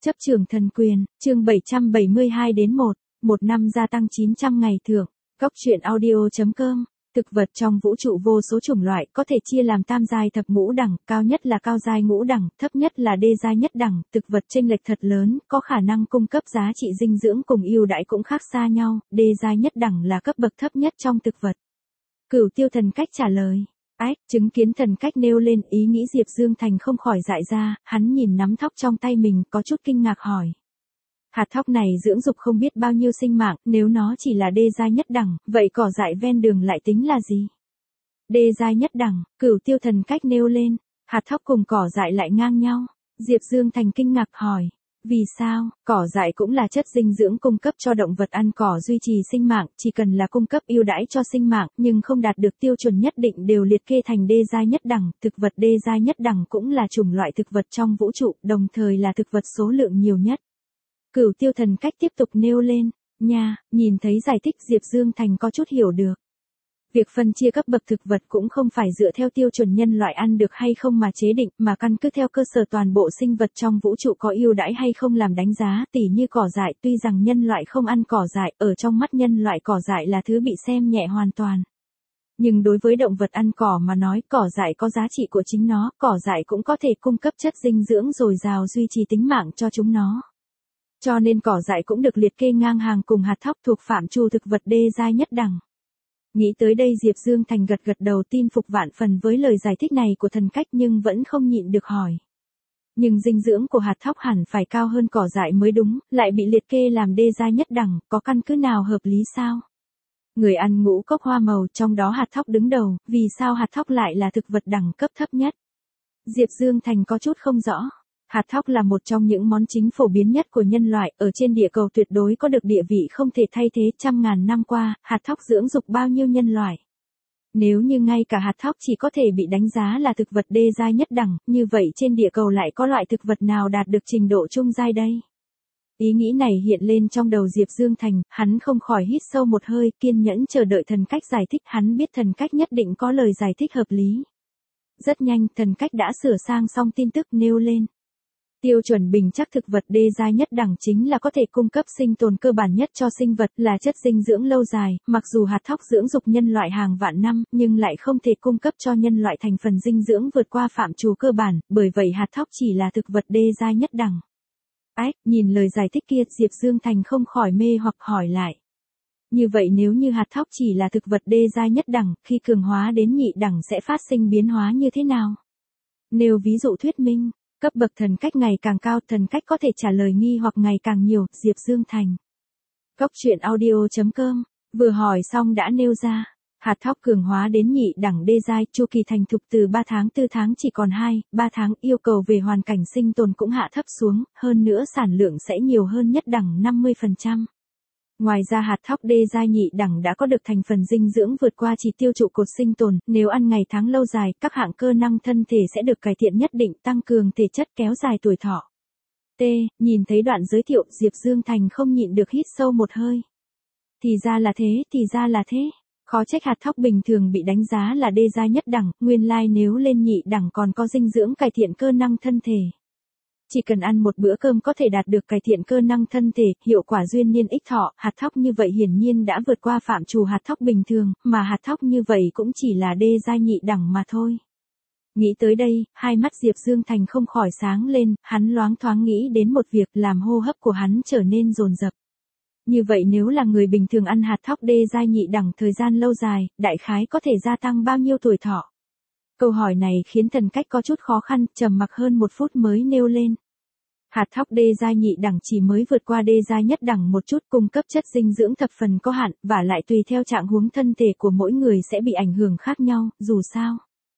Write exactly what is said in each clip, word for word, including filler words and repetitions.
Chấp trường thần quyền, chương bảy trăm bảy mươi hai đến một, một năm gia tăng chín trăm ngày thưởng. Góc truyện audio.com. Thực vật trong vũ trụ vô số chủng loại, có thể chia làm tam giai thập ngũ đẳng, cao nhất là cao giai ngũ đẳng, thấp nhất là đê giai nhất đẳng. Thực vật chênh lệch thật lớn, có khả năng cung cấp giá trị dinh dưỡng cùng ưu đãi cũng khác xa nhau. Đê giai nhất đẳng là cấp bậc thấp nhất trong thực vật. Cửu Tiêu Thần Cách trả lời. Ách, chứng kiến Thần Cách nêu lên, ý nghĩ Diệp Dương Thành không khỏi dại ra, hắn nhìn nắm thóc trong tay mình, có chút kinh ngạc hỏi. Hạt thóc này dưỡng dục không biết bao nhiêu sinh mạng, nếu nó chỉ là đê giai nhất đẳng, vậy cỏ dại ven đường lại tính là gì? Đê giai nhất đẳng, Cửu Tiêu Thần Cách nêu lên, hạt thóc cùng cỏ dại lại ngang nhau. Diệp Dương Thành kinh ngạc hỏi. Vì sao? Cỏ dại cũng là chất dinh dưỡng cung cấp cho động vật ăn cỏ duy trì sinh mạng, chỉ cần là cung cấp ưu đãi cho sinh mạng, nhưng không đạt được tiêu chuẩn nhất định đều liệt kê thành đê giai nhất đẳng. Thực vật đê giai nhất đẳng cũng là chủng loại thực vật trong vũ trụ, đồng thời là thực vật số lượng nhiều nhất. Cửu Tiêu Thần Cách tiếp tục nêu lên, nha, nhìn thấy giải thích Diệp Dương Thành có chút hiểu được. Việc phân chia cấp bậc thực vật cũng không phải dựa theo tiêu chuẩn nhân loại ăn được hay không mà chế định, mà căn cứ theo cơ sở toàn bộ sinh vật trong vũ trụ có ưu đãi hay không làm đánh giá. Tỉ như cỏ dại, tuy rằng nhân loại không ăn cỏ dại, ở trong mắt nhân loại cỏ dại là thứ bị xem nhẹ hoàn toàn. Nhưng đối với động vật ăn cỏ mà nói, cỏ dại có giá trị của chính nó, cỏ dại cũng có thể cung cấp chất dinh dưỡng dồi dào duy trì tính mạng cho chúng nó. Cho nên cỏ dại cũng được liệt kê ngang hàng cùng hạt thóc thuộc phạm trù thực vật đê giai nhất đẳng. Nghĩ tới đây Diệp Dương Thành gật gật đầu, tin phục vạn phần với lời giải thích này của Thần Cách, nhưng vẫn không nhịn được hỏi. Nhưng dinh dưỡng của hạt thóc hẳn phải cao hơn cỏ dại mới đúng, lại bị liệt kê làm đê giai nhất đẳng, có căn cứ nào hợp lý sao? Người ăn ngũ cốc hoa màu, trong đó hạt thóc đứng đầu, vì sao hạt thóc lại là thực vật đẳng cấp thấp nhất? Diệp Dương Thành có chút không rõ. Hạt thóc là một trong những món chính phổ biến nhất của nhân loại, ở trên địa cầu tuyệt đối có được địa vị không thể thay thế. Trăm ngàn năm qua, hạt thóc dưỡng dục bao nhiêu nhân loại. Nếu như ngay cả hạt thóc chỉ có thể bị đánh giá là thực vật đê giai nhất đẳng, như vậy trên địa cầu lại có loại thực vật nào đạt được trình độ trung giai đây? Ý nghĩ này hiện lên trong đầu Diệp Dương Thành, hắn không khỏi hít sâu một hơi, kiên nhẫn chờ đợi Thần Cách giải thích. Hắn biết Thần Cách nhất định có lời giải thích hợp lý. Rất nhanh, Thần Cách đã sửa sang xong tin tức nêu lên. Tiêu chuẩn bình chắc thực vật đê giai nhất đẳng chính là có thể cung cấp sinh tồn cơ bản nhất cho sinh vật, là chất dinh dưỡng lâu dài, mặc dù hạt thóc dưỡng dục nhân loại hàng vạn năm, nhưng lại không thể cung cấp cho nhân loại thành phần dinh dưỡng vượt qua phạm trù cơ bản, bởi vậy hạt thóc chỉ là thực vật đê giai nhất đẳng. Ách, nhìn lời giải thích kia, Diệp Dương Thành không khỏi mê hoặc hỏi lại. Như vậy nếu như hạt thóc chỉ là thực vật đê giai nhất đẳng, khi cường hóa đến nhị đẳng sẽ phát sinh biến hóa như thế nào? Nêu ví dụ thuyết minh. Cấp bậc Thần Cách ngày càng cao, Thần Cách có thể trả lời nghi hoặc ngày càng nhiều. Diệp Dương Thành. Góc truyện audio.com. Vừa hỏi xong đã nêu ra. Hạt thóc cường hóa đến nhị đẳng đê giai, chu kỳ thành thục từ ba tháng tư tháng chỉ còn hai, ba tháng, yêu cầu về hoàn cảnh sinh tồn cũng hạ thấp xuống, hơn nữa sản lượng sẽ nhiều hơn nhất đẳng năm mươi phần trăm. Ngoài ra hạt thóc đê giai nhị đẳng đã có được thành phần dinh dưỡng vượt qua chỉ tiêu trụ cột sinh tồn, nếu ăn ngày tháng lâu dài, các hạng cơ năng thân thể sẽ được cải thiện nhất định, tăng cường thể chất, kéo dài tuổi thọ. T. Nhìn thấy đoạn giới thiệu, Diệp Dương Thành không nhịn được hít sâu một hơi. Thì ra là thế, thì ra là thế. Khó trách hạt thóc bình thường bị đánh giá là đê giai nhất đẳng, nguyên lai nếu lên nhị đẳng còn có dinh dưỡng cải thiện cơ năng thân thể. Chỉ cần ăn một bữa cơm có thể đạt được cải thiện cơ năng thân thể, hiệu quả duyên niên ích thọ. Hạt thóc như vậy hiển nhiên đã vượt qua phạm trù hạt thóc bình thường, mà hạt thóc như vậy cũng chỉ là đê giai nhị đẳng mà thôi. Nghĩ tới đây, hai mắt Diệp Dương Thành không khỏi sáng lên, hắn loáng thoáng nghĩ đến một việc, làm hô hấp của hắn trở nên dồn dập. Như vậy nếu là người bình thường ăn hạt thóc đê giai nhị đẳng thời gian lâu dài, đại khái có thể gia tăng bao nhiêu tuổi thọ? Câu hỏi này khiến Thần Cách có chút khó khăn, trầm mặc hơn một phút mới nêu lên. Hạt thóc đê giai nhị đẳng chỉ mới vượt qua đê giai nhất đẳng một chút, cung cấp chất dinh dưỡng thập phần có hạn, và lại tùy theo trạng huống thân thể của mỗi người sẽ bị ảnh hưởng khác nhau, dù sao.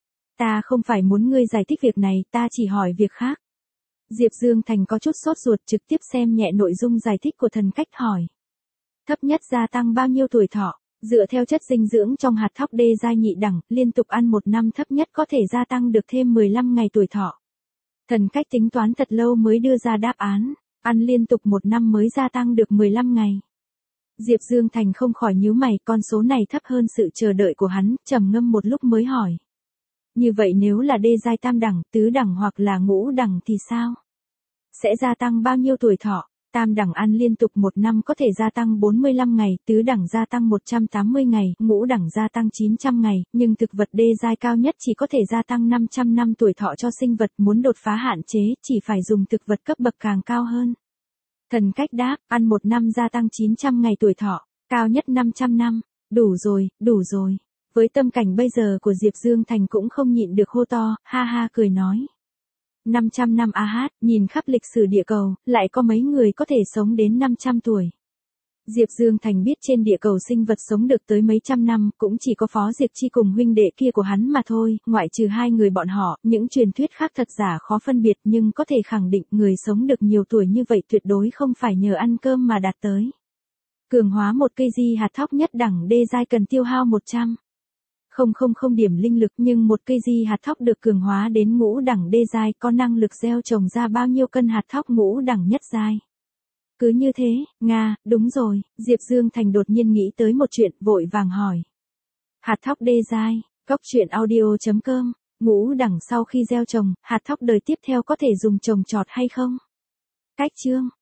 Ta không phải muốn ngươi giải thích việc này, ta chỉ hỏi việc khác. Diệp Dương Thành có chút sốt ruột, trực tiếp xem nhẹ nội dung giải thích của Thần Cách hỏi. Thấp nhất gia tăng bao nhiêu tuổi thọ? Dựa theo chất dinh dưỡng trong hạt thóc đê giai nhị đẳng, liên tục ăn một năm thấp nhất có thể gia tăng được thêm mười lăm ngày tuổi thọ. Thần Cách tính toán thật lâu mới đưa ra đáp án, ăn liên tục một năm mới gia tăng được mười lăm ngày. Diệp Dương Thành không khỏi nhíu mày, con số này thấp hơn sự chờ đợi của hắn, trầm ngâm một lúc mới hỏi. Như vậy nếu là đê giai tam đẳng, tứ đẳng hoặc là ngũ đẳng thì sao? sẽ gia tăng bao nhiêu tuổi thọ? Tam đẳng ăn liên tục một năm có thể gia tăng bốn mươi lăm ngày, tứ đẳng gia tăng một trăm tám mươi ngày, ngũ đẳng gia tăng chín trăm ngày, nhưng thực vật đê giai cao nhất chỉ có thể gia tăng năm trăm năm tuổi thọ cho sinh vật, muốn đột phá hạn chế, chỉ phải dùng thực vật cấp bậc càng cao hơn. Thần cách đáp, ăn một năm gia tăng chín trăm ngày tuổi thọ, cao nhất năm trăm năm, đủ rồi, đủ rồi. Với tâm cảnh bây giờ của Diệp Dương Thành cũng không nhịn được hô to, ha ha cười nói. năm trăm năm a hát, nhìn khắp lịch sử địa cầu, lại có mấy người có thể sống đến năm trăm tuổi. Diệp Dương Thành biết trên địa cầu sinh vật sống được tới mấy trăm năm, cũng chỉ có Phó Diệp Chi cùng huynh đệ kia của hắn mà thôi, ngoại trừ hai người bọn họ, những truyền thuyết khác thật giả khó phân biệt nhưng có thể khẳng định người sống được nhiều tuổi như vậy tuyệt đối không phải nhờ ăn cơm mà đạt tới. Cường hóa một cây di hạt thóc nhất đẳng đê giai cần tiêu hao một trăm không không không điểm linh lực, nhưng một cây di hạt thóc được cường hóa đến ngũ đẳng đê giai có năng lực gieo trồng ra bao nhiêu cân hạt thóc ngũ đẳng nhất giai. Cứ như thế, Nga, đúng rồi, Diệp Dương Thành đột nhiên nghĩ tới một chuyện, vội vàng hỏi. Hạt thóc đê giai, Cóc truyện audio chấm com, ngũ đẳng sau khi gieo trồng, hạt thóc đời tiếp theo có thể dùng trồng trọt hay không? Cách chương